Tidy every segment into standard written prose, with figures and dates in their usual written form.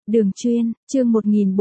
Đường chuyên, chương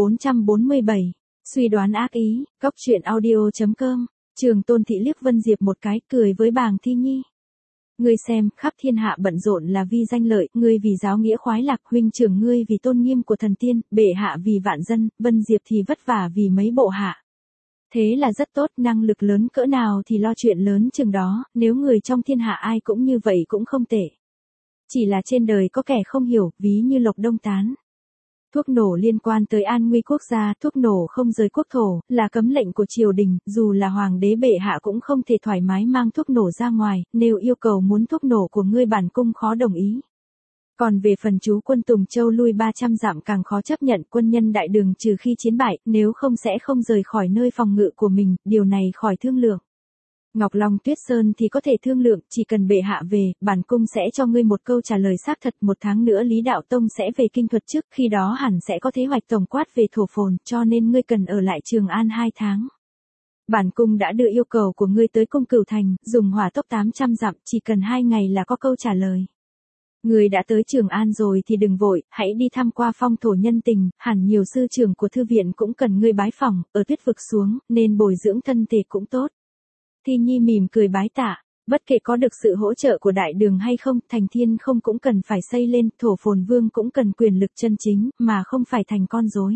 1447. Suy đoán ác ý, cóc truyện audio.com. Trường Tôn Thị liếc Vân Diệp một cái, cười với Bàng Thi Nhi. Ngươi xem, khắp thiên hạ bận rộn là vì danh lợi, ngươi vì giáo nghĩa khoái lạc, huynh trưởng ngươi vì tôn nghiêm của thần tiên, bệ hạ vì vạn dân, Vân Diệp thì vất vả vì mấy bộ hạ. Thế là rất tốt, năng lực lớn cỡ nào thì lo chuyện lớn chừng đó, nếu người trong thiên hạ ai cũng như vậy cũng không tệ. Chỉ là trên đời có kẻ không hiểu, ví như Lộc Đông Tán. Thuốc nổ liên quan tới an nguy quốc gia, thuốc nổ không rời quốc thổ, là cấm lệnh của triều đình, dù là hoàng đế bệ hạ cũng không thể thoải mái mang thuốc nổ ra ngoài, nếu yêu cầu muốn thuốc nổ của ngươi bản cung khó đồng ý. Còn về phần chú quân Tùng Châu lui 300 dặm càng khó chấp nhận, quân nhân đại đường trừ khi chiến bại, nếu không sẽ không rời khỏi nơi phòng ngự của mình, điều này khỏi thương lượng. Ngọc Long Tuyết Sơn thì có thể thương lượng, chỉ cần bệ hạ về, bản cung sẽ cho ngươi một câu trả lời xác thật, 1 tháng nữa Lý Đạo Tông sẽ về kinh thuật trước, khi đó hẳn sẽ có kế hoạch tổng quát về thổ phồn, cho nên ngươi cần ở lại Trường An 2 tháng. Bản cung đã đưa yêu cầu của ngươi tới cung Cửu Thành, dùng hỏa tốc 800 dặm, chỉ cần 2 ngày là có câu trả lời. Ngươi đã tới Trường An rồi thì đừng vội, hãy đi thăm qua phong thổ nhân tình, hẳn nhiều sư trưởng của thư viện cũng cần ngươi bái phỏng, ở Tuyết Vực xuống, nên bồi dưỡng thân thể cũng tốt. Thi Nhi mỉm cười bái tạ, bất kể có được sự hỗ trợ của đại đường hay không, thành Thiên không cũng cần phải xây lên, thổ phồn vương cũng cần quyền lực chân chính, mà không phải thành con rối.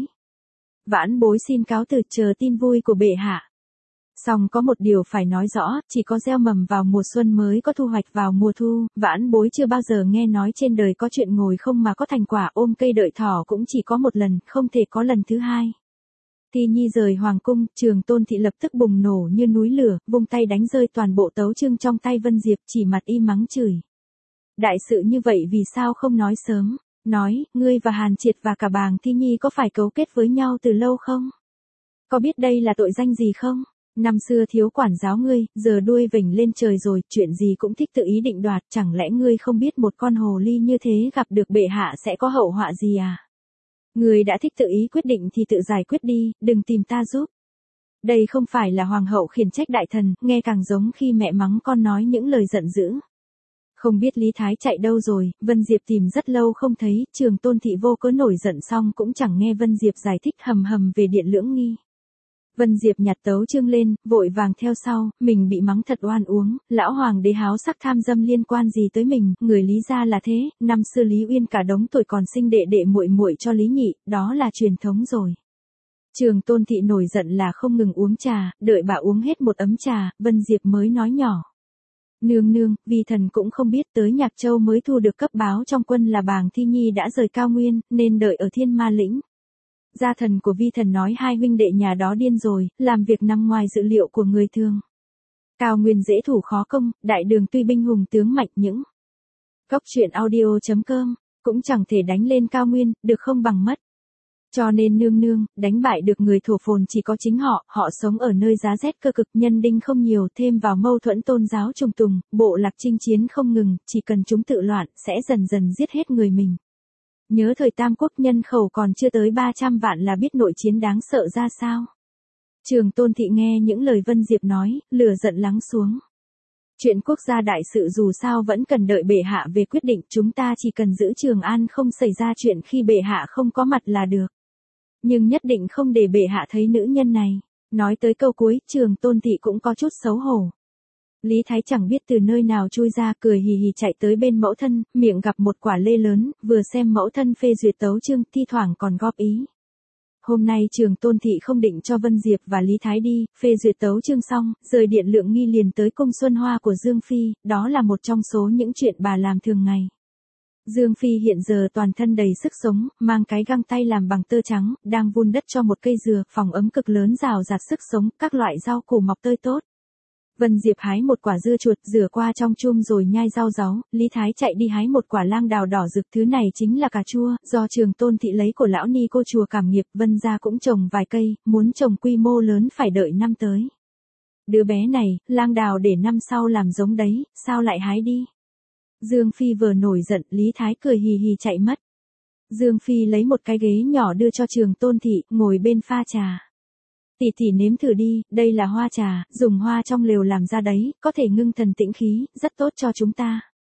Vãn bối xin cáo từ, chờ tin vui của bệ hạ. Song có một điều phải nói rõ, chỉ có gieo mầm vào mùa xuân mới có thu hoạch vào mùa thu, vãn bối chưa bao giờ nghe nói trên đời có chuyện ngồi không mà có thành quả, ôm cây đợi thỏ cũng chỉ có một lần, không thể có lần thứ hai. Thi Nhi rời hoàng cung, Trường Tôn Thị lập tức bùng nổ như núi lửa, vung tay đánh rơi toàn bộ tấu chương trong tay Vân Diệp, chỉ mặt y mắng chửi. Đại sự như vậy vì sao không nói sớm, nói, ngươi và Hàn Triệt và cả Bàng Thi Nhi có phải cấu kết với nhau từ lâu không? Có biết đây là tội danh gì không? Năm xưa thiếu quản giáo ngươi, giờ đuôi vểnh lên trời rồi, chuyện gì cũng thích tự ý định đoạt, chẳng lẽ ngươi không biết một con hồ ly như thế gặp được bệ hạ sẽ có hậu họa gì à? Người đã thích tự ý quyết định thì tự giải quyết đi, đừng tìm ta giúp. Đây không phải là hoàng hậu khiển trách đại thần, nghe càng giống khi mẹ mắng con nói những lời giận dữ. Không biết Lý Thái chạy đâu rồi, Vân Diệp tìm rất lâu không thấy, Trường Tôn Thị vô cớ nổi giận xong cũng chẳng nghe Vân Diệp giải thích hầm hầm về Điện Lưỡng Nghi. Vân Diệp nhặt tấu chương lên, vội vàng theo sau, mình bị mắng thật oan uống, lão hoàng đế háo sắc tham dâm liên quan gì tới mình, người Lý gia là thế, năm xưa Lý Uyên cả đống tuổi còn sinh đệ đệ muội muội cho Lý Nhị, đó là truyền thống rồi. Trường Tôn Thị nổi giận là không ngừng uống trà, đợi bà uống hết một ấm trà, Vân Diệp mới nói nhỏ. Nương nương, vi thần cũng không biết, tới Nhạc Châu mới thu được cấp báo trong quân là Bàng Thi Nhi đã rời Cao Nguyên, nên đợi ở Thiên Ma Lĩnh. Gia thần của vi thần nói hai huynh đệ nhà đó điên rồi, làm việc nằm ngoài dự liệu của người thường. Cao Nguyên dễ thủ khó công, đại đường tuy binh hùng tướng mạnh những. Cóc truyện audio.com, cũng chẳng thể đánh lên Cao Nguyên, được không bằng mất. Cho nên nương nương, đánh bại được người thổ phồn chỉ có chính họ sống ở nơi giá rét cơ cực, nhân đinh không nhiều, thêm vào mâu thuẫn tôn giáo trùng tùng, bộ lạc chinh chiến không ngừng, chỉ cần chúng tự loạn, sẽ dần dần giết hết người mình. Nhớ thời Tam Quốc nhân khẩu còn chưa tới 300 vạn là biết nội chiến đáng sợ ra sao. Trường Tôn Thị nghe những lời Vân Diệp nói, lửa giận lắng xuống. Chuyện quốc gia đại sự dù sao vẫn cần đợi bệ hạ về quyết định, chúng ta chỉ cần giữ Trường An không xảy ra chuyện khi bệ hạ không có mặt là được. Nhưng nhất định không để bệ hạ thấy nữ nhân này. Nói tới câu cuối, Trường Tôn Thị cũng có chút xấu hổ. Lý Thái chẳng biết từ nơi nào chui ra, cười hì hì chạy tới bên mẫu thân, miệng gặp một quả lê lớn, vừa xem mẫu thân phê duyệt tấu chương, thi thoảng còn góp ý. Hôm nay Trường Tôn Thị không định cho Vân Diệp và Lý Thái đi, phê duyệt tấu chương xong, rời Điện Lưỡng Nghi liền tới cung Xuân Hoa của Dương Phi, đó là một trong số những chuyện bà làm thường ngày. Dương Phi hiện giờ toàn thân đầy sức sống, mang cái găng tay làm bằng tơ trắng, đang vun đất cho một cây dừa, phòng ấm cực lớn rào rạt sức sống, các loại rau củ mọc tươi tốt. Vân Diệp hái một quả dưa chuột, rửa qua trong chum rồi nhai rau ráu, Lý Thái chạy đi hái một quả lang đào đỏ rực, thứ này chính là cà chua, do Trường Tôn Thị lấy của lão ni cô chùa Cảm Nghiệp, Vân gia cũng trồng vài cây, muốn trồng quy mô lớn phải đợi năm tới. Đứa bé này, lang đào để năm sau làm giống đấy, sao lại hái đi? Dương Phi vừa nổi giận, Lý Thái cười hì hì chạy mất. Dương Phi lấy một cái ghế nhỏ đưa cho Trường Tôn Thị, ngồi bên pha trà. Tỷ nếm thử đi, đây là hoa trà, dùng hoa trong lều làm ra đấy, có thể ngưng thần tĩnh khí, rất tốt cho chúng ta.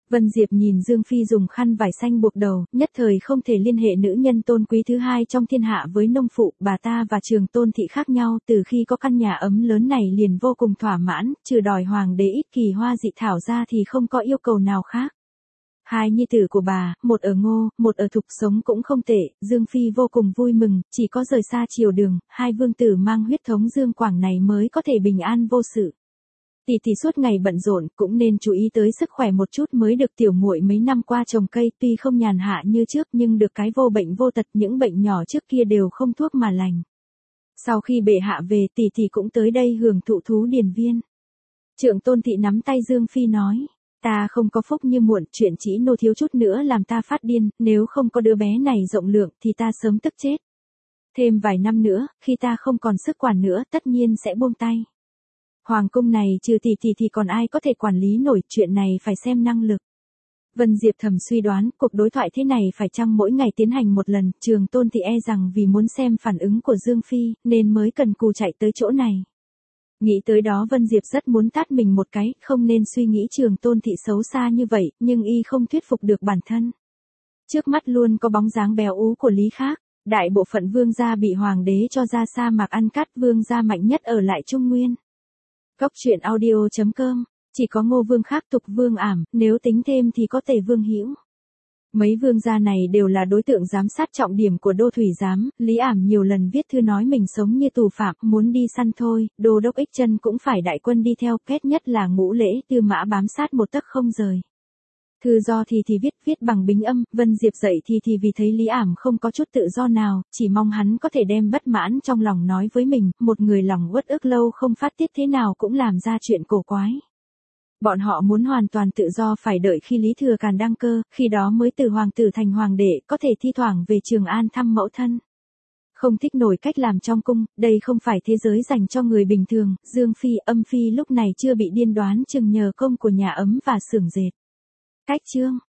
Vân Diệp nhìn Dương Phi dùng khăn vải xanh buộc đầu, nhất thời không thể liên hệ nữ nhân tôn quý thứ hai trong thiên hạ với nông phụ, bà ta và Trường Tôn thị khác nhau, từ khi có căn nhà ấm lớn này liền vô cùng thỏa mãn, trừ đòi hoàng đế ít kỳ hoa dị thảo ra thì không có yêu cầu nào khác. Hai nhi tử của bà, một ở Ngô, một ở Thục sống cũng không tệ, Dương Phi vô cùng vui mừng, chỉ có rời xa triều đường, hai vương tử mang huyết thống Dương Quảng này mới có thể bình an vô sự. Tỷ tỷ suốt ngày bận rộn cũng nên chú ý tới sức khỏe một chút mới được, tiểu muội mấy năm qua trồng cây tuy không nhàn hạ như trước nhưng được cái vô bệnh vô tật, những bệnh nhỏ trước kia đều không thuốc mà lành. Sau khi bệ hạ về tỷ tỷ cũng tới đây hưởng thụ thú điền viên. Trượng Tôn thị nắm tay Dương Phi nói, ta không có phúc như muộn, chuyện chỉ nô thiếu chút nữa làm ta phát điên, nếu không có đứa bé này rộng lượng thì ta sớm tức chết. Thêm vài năm nữa, khi ta không còn sức quản nữa tất nhiên sẽ buông tay. Hoàng cung này trừ tỷ tỷ thì còn ai có thể quản lý nổi, chuyện này phải xem năng lực. Vân Diệp thầm suy đoán, cuộc đối thoại thế này phải chăng mỗi ngày tiến hành một lần, Trường Tôn thị e rằng vì muốn xem phản ứng của Dương Phi, nên mới cần cù chạy tới chỗ này. Nghĩ tới đó Vân Diệp rất muốn tát mình một cái, không nên suy nghĩ Trường Tôn thị xấu xa như vậy, nhưng y không thuyết phục được bản thân. Trước mắt luôn có bóng dáng béo ú của Lý Khác, đại bộ phận vương gia bị hoàng đế cho ra sa mạc ăn cắt, vương gia mạnh nhất ở lại Trung Nguyên. Góc truyện audio.com, chỉ có Ngô Vương Khác, Tục Vương Ảm, nếu tính thêm thì có Tề Vương Hữu. Mấy vương gia này đều là đối tượng giám sát trọng điểm của Đô Thủy Giám, Lý Ảm nhiều lần viết thư nói mình sống như tù phạm, muốn đi săn thôi, Đô đốc Ích Chân cũng phải đại quân đi theo, kết nhất là Ngũ Lễ Tư Mã bám sát một tấc không rời. Thư do thì viết bằng bính âm, Vân Diệp dậy thì vì thấy Lý Ảm không có chút tự do nào, chỉ mong hắn có thể đem bất mãn trong lòng nói với mình, một người lòng uất ức lâu không phát tiết thế nào cũng làm ra chuyện cổ quái. Bọn họ muốn hoàn toàn tự do, phải đợi khi Lý Thừa Càn đăng cơ, khi đó mới từ hoàng tử thành hoàng đệ, có thể thi thoảng về Trường An thăm mẫu thân. Không thích nổi cách làm trong cung, đây không phải thế giới dành cho người bình thường, Dương Phi, Âm Phi lúc này chưa bị điên đoán chừng nhờ công của nhà ấm và xưởng dệt. Cách chương